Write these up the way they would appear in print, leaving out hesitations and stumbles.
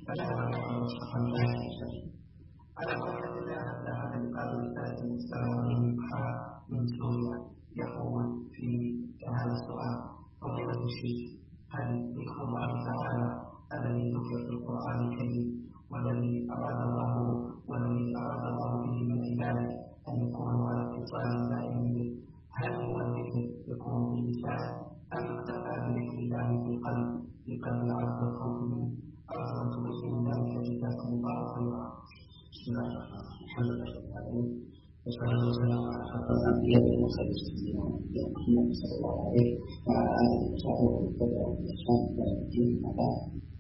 فلا يكون مصطفى الله على قولة الله تعالى قبل ذات المستوى من سوريا يقول في هذا السؤال فضيلة الشيخ هل ذكر الله تعالى الذي ذكر في القرآن الكريم والذي أراد الله به من عباده أن يكونوا على اتصال دائم به هل هو الذكر يكون باللسان أم يكتفى بذكر الله في القلب عز وجل أرسلت بسم الله جزاكم الله خيرا. بسم الله الرحمن الرحيم الحمد لله رب العالمين والصلاة والسلام على أشرف الأنبياء والمرسلين سيدنا محمد صلى الله عليه وعلى آله وصحبه ومن تبعهم بإحسان إلى يوم الدين أما بعد.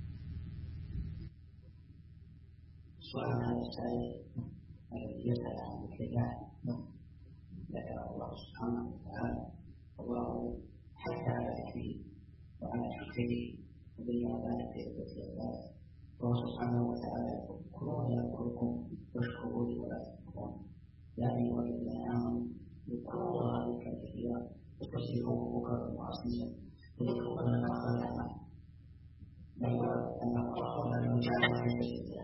سؤال هذا السائل الذي يسأل عن ذكر الله ذكر الله سبحانه وتعالى الله حتى على ذكره وعلى شكره وبين ذلك ذكر الله الله سبحانه وتعالى يذكرون يذكركم واشكروا لي ولا تكفرون يا أيها الذين آمنوا اذكروا الله ذكرا كثيرا واستغفروه بكرة وأصيلا وذكروا أن أفضل الأعمال بل أن أفضل المجاهدة في سبيل الله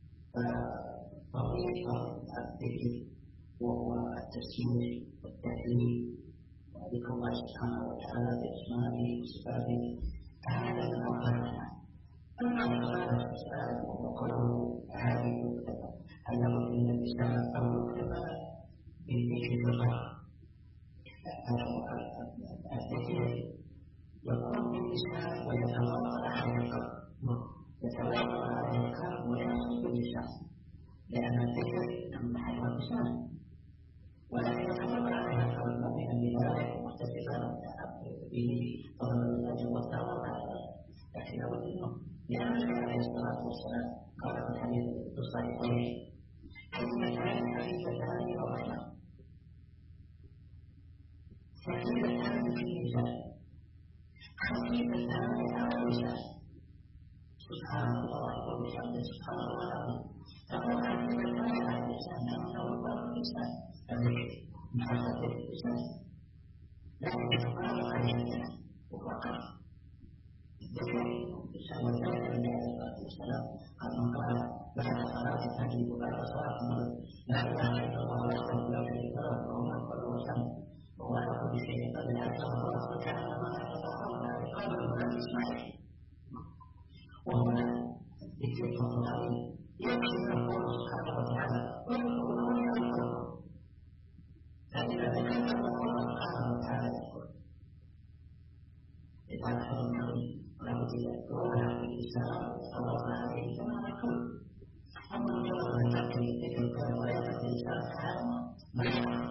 فضيلة الذكر وهو التسبيح والتهليل وذكر الله سبحانه وتعالى بأسمائه وصفاته هذا من أفضل الأعمال. أما الصلاة والسلام وقوله هذه مكتبة هل يقول إن الإسلام أو مكتبة بالذكر فقط الذكر يكون باللسان ويتوقع على القلب ويحصل باللسان لأن الذكر محل اللسان ولا يتوقع على القلب بأن ذلك متفقا به فضل الله والتوقع لكن أول لأن عليه الصلاة والسلام قال في الحديث الصحيحين كلمتان خفيفتان وغيرا ثقيلتان في الميزان خفيفتان على اللسان سبحان الله وبحمده سبحان الله العظيم فهو خفيفتان على اللسان لأنه الله اللسان الذكر محبة اللسان لكن يقال عليه وفقط الذكر سوى ذلك النبي عليه الصلاة والسلام قال من قال بعد صلاة الفجر وبعد صلاة المغرب لا إله إلا الله وحده لا شريك له له الملك وله الحمد وهو على كل شيء قدير حتى الله كأنما يتطهر بقلب من إسماعيل. وهنا الذكر القرآني يكفي الله سبحانه وتعالى ويقولون يذكر فإذا ذكرت الله سبحانه وتعالى يذكر إذا أخذنا الذي يذكرون في الإسلام الله عليه كما يقول أما مجرد أن تأتي ذكرك ولا تأتي الإسلام هذا ما يقول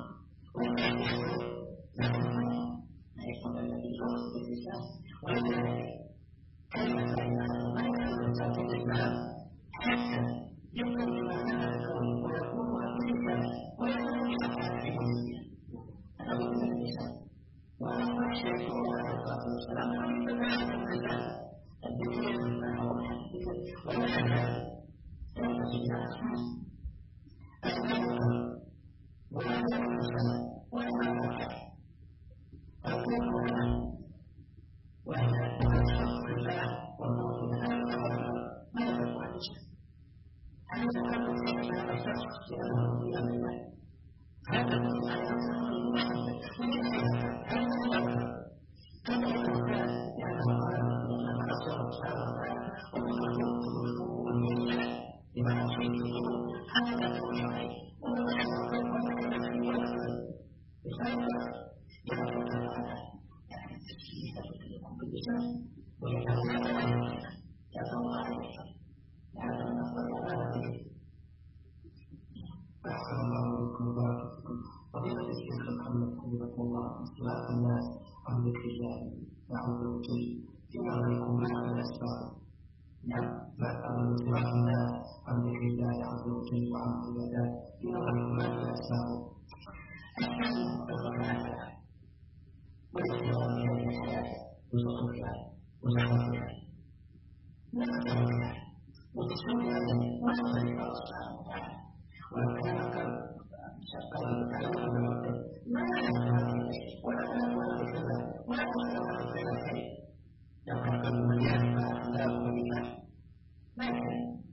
لا يكون الذي يخص بالإسلام ولذلك كلمة ما يكون تأتي الإسلام حتى يمكن لما يكون ويقولها بالإسلام ويكون حتى في المسلمين هذا هو الإسلام وأما الشيخ عليه الصلاة والسلام فبعد الإسلام الذكر مما هو الذكر والحمد ينبغي الأسماء أسماء ولا تنسى ولا تنسى أقول لنا وأنا أشهد بالله والله لا يعلم ما يفعل الإنسان هذا هو الذي لا يشخص لأنه في أمر الله هذا هو فضيلة الشيخ محمد حفظه الله اصلاح الناس عن ذكر الله عز وجل فيما يكون معنى الأسباب. نعم فأمر اصلاح الناس عن ذكر الله عز وجل وعن العبادات فيما يكون معنى الأسباب. والاستغفار من الحياة وسقوطها وزحمتها وقدرتها وتصويرها وصل الله سبحانه وتعالى ولو كان قلب شقا على ربه ما يعلم ولا يعلم كذا ولا يعلم كذا لو كان قلب مليان فلا يعلم ما كان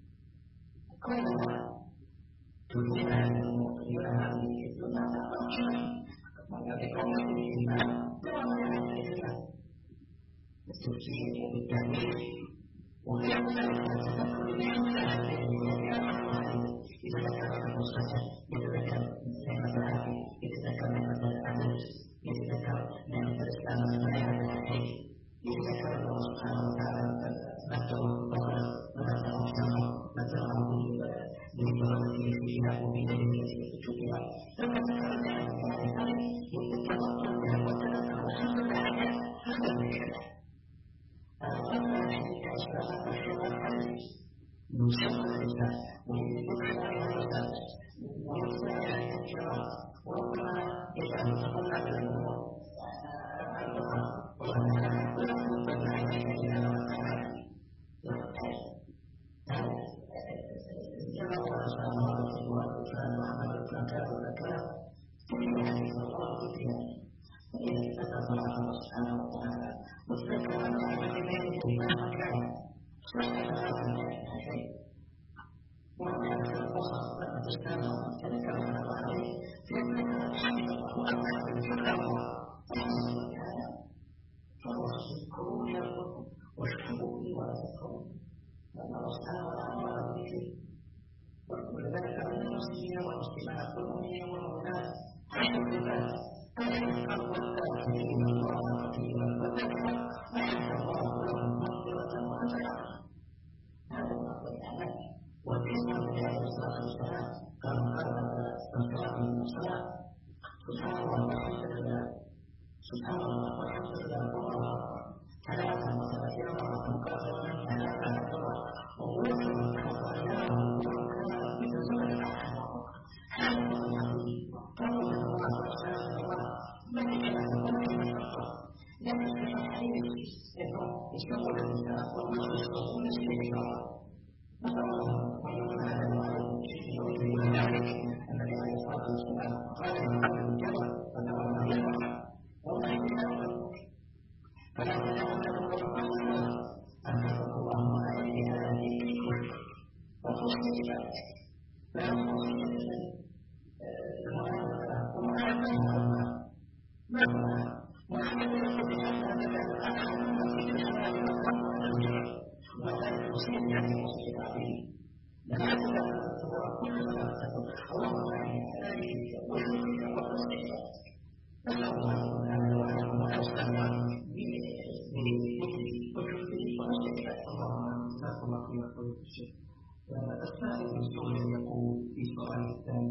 السائل السوري يقول في سؤال الثاني: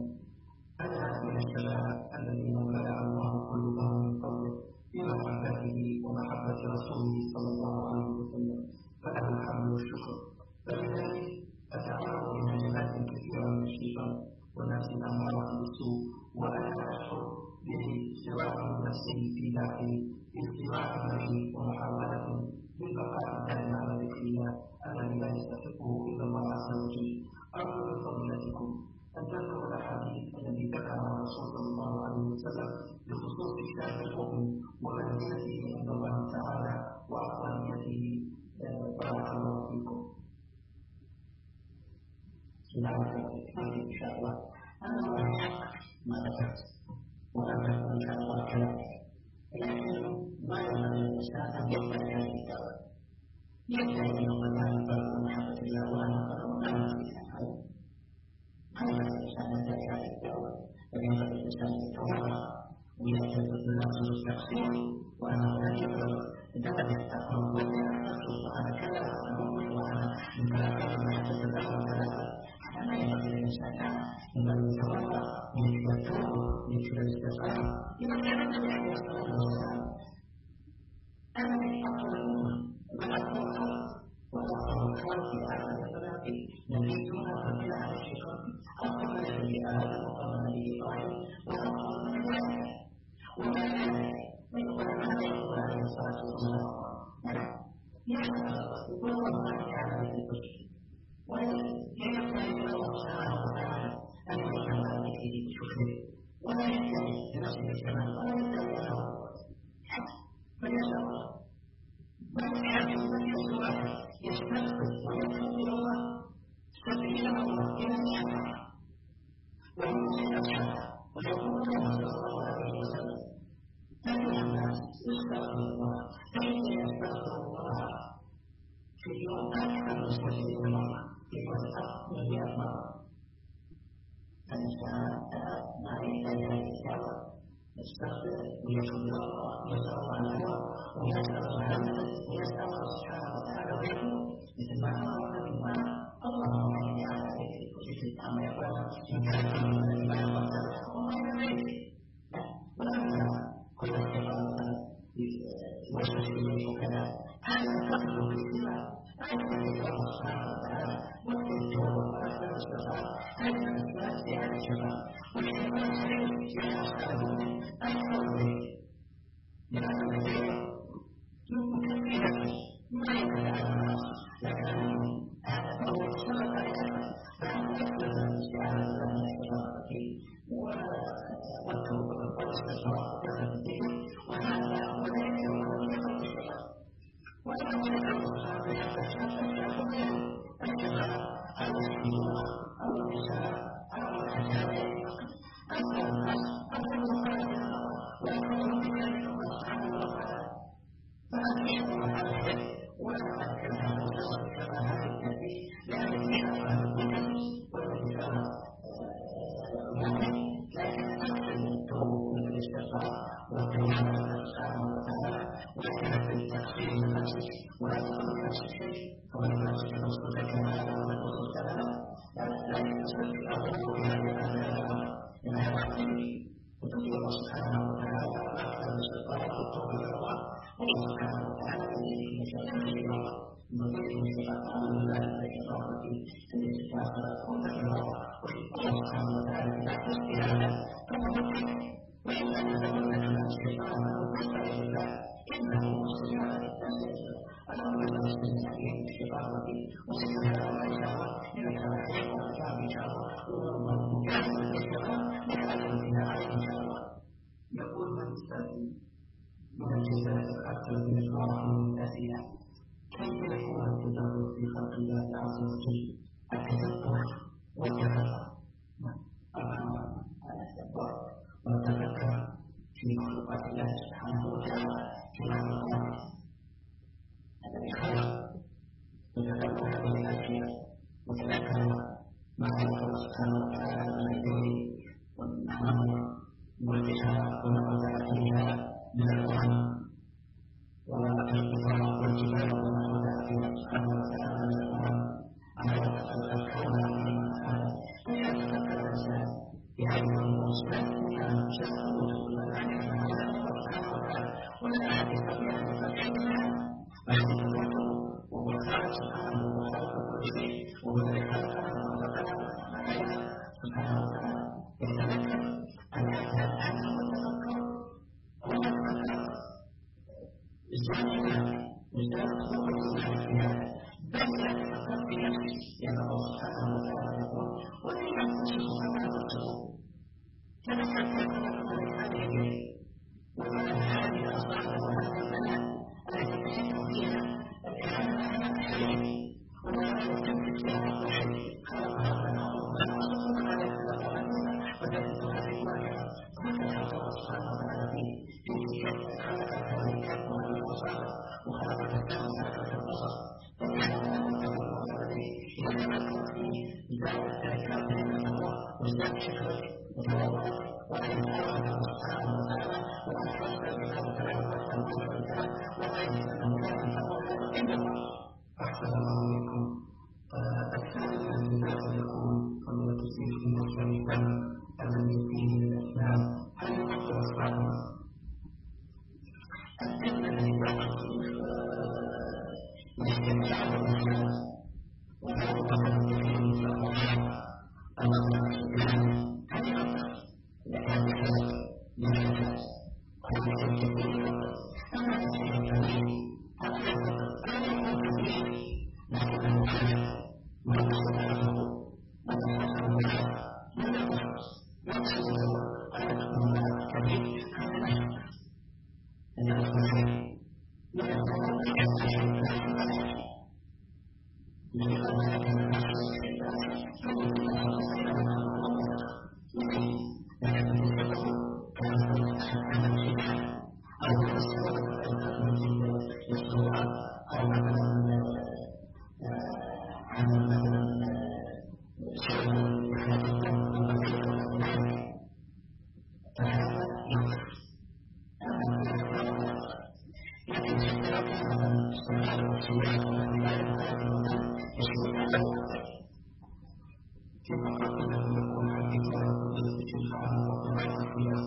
أنا من الشباب الذين ملأ الله قلوبهم من فضله بمحبته ومحبة رسوله صلى الله عليه وسلم، فله الحمد والشكر. فلذلك أتعرض لهجمات كثيرة من الشيطان والنفس الأمارة بالسوء، وأنا أشعر باضطراب نفسي في داخلي، باضطراب مريض ومحاولة للبقاء دائما على ذكر الله الذي لا يستحقه إلا الله عز وجل. أرجو من فضيلتكم أن تذكروا الأحاديث التي ذكرها الرسول صلى الله عليه وسلم بخصوص الشاب المؤمن ومنزلته عند الله تعالى وأفضليته. بارك الله فيكم. إن شاء الله أنا ما ذكرت وأنا إن شاء الله كلام، لكن ما ينبغي الإنسان أن يقبل هذه الدعوة، ينبغي أن يقبل هذه الدعوة محبة الله وأنا أقبل هذا الإنسان ينبغي هذه الدعوة، وينبغي الإنسان أن يتواضع ويعتذر بالنفس والتقصير، وأنا لا يقبل دعوة التقوى وأنا وأنا كذا وأنا من كلام ما يتبع وكذا. أنا ينبغي الإنسان أن يتواضع ويتوب ويكثر الاستغفار. ينبغي أن يتواضع. أنا من أفضل الأمة وأفضل وأفضل الخلق على الصلاة نبينا ربنا على الشكر، أفضل الذي آدم وأفضل الذي إبراهيم وأفضل الملائكة وملائكة ويقول عليه الصلاة والسلام يقول الله تعالى في الكتب ويحتاج الله سبحانه وتعالى أن يجعل عليه بشكره ولا يحتاج لنفسه الكمال ولا يحتاج له فيسأل الله ويحتاج من يسأل يستغفر ويتوب إلى الله سبيل الله فيما قبل أن يكون الكتاب يستجيب عنه وقرآن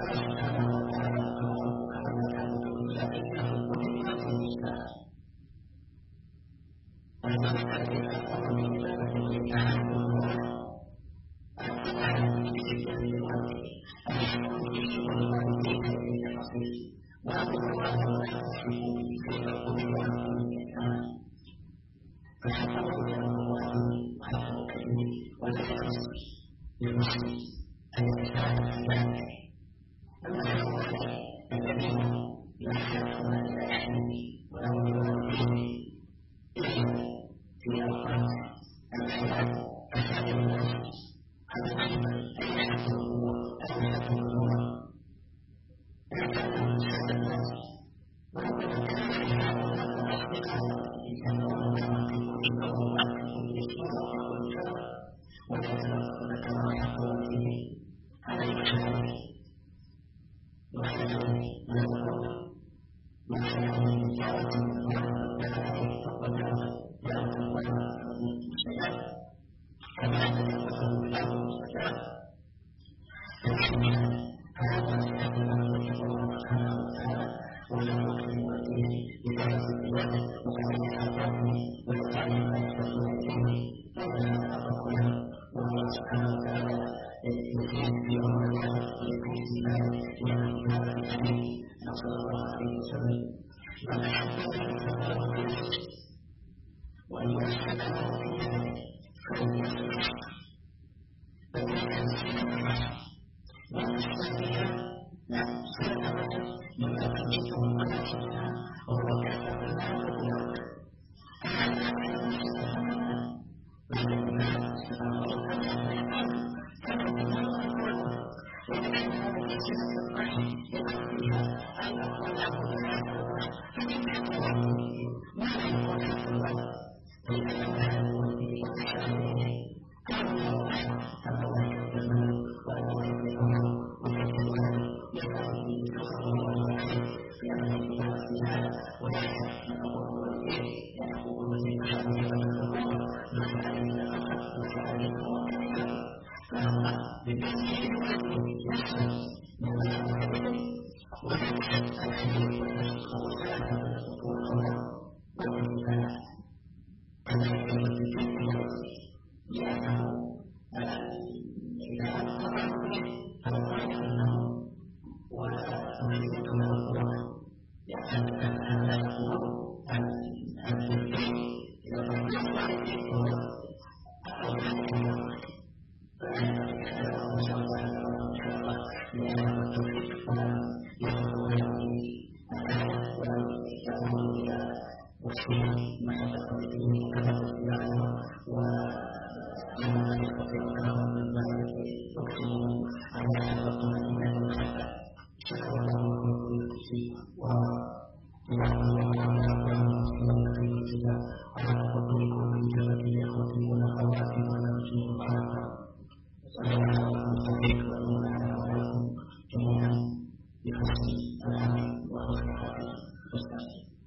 Yes.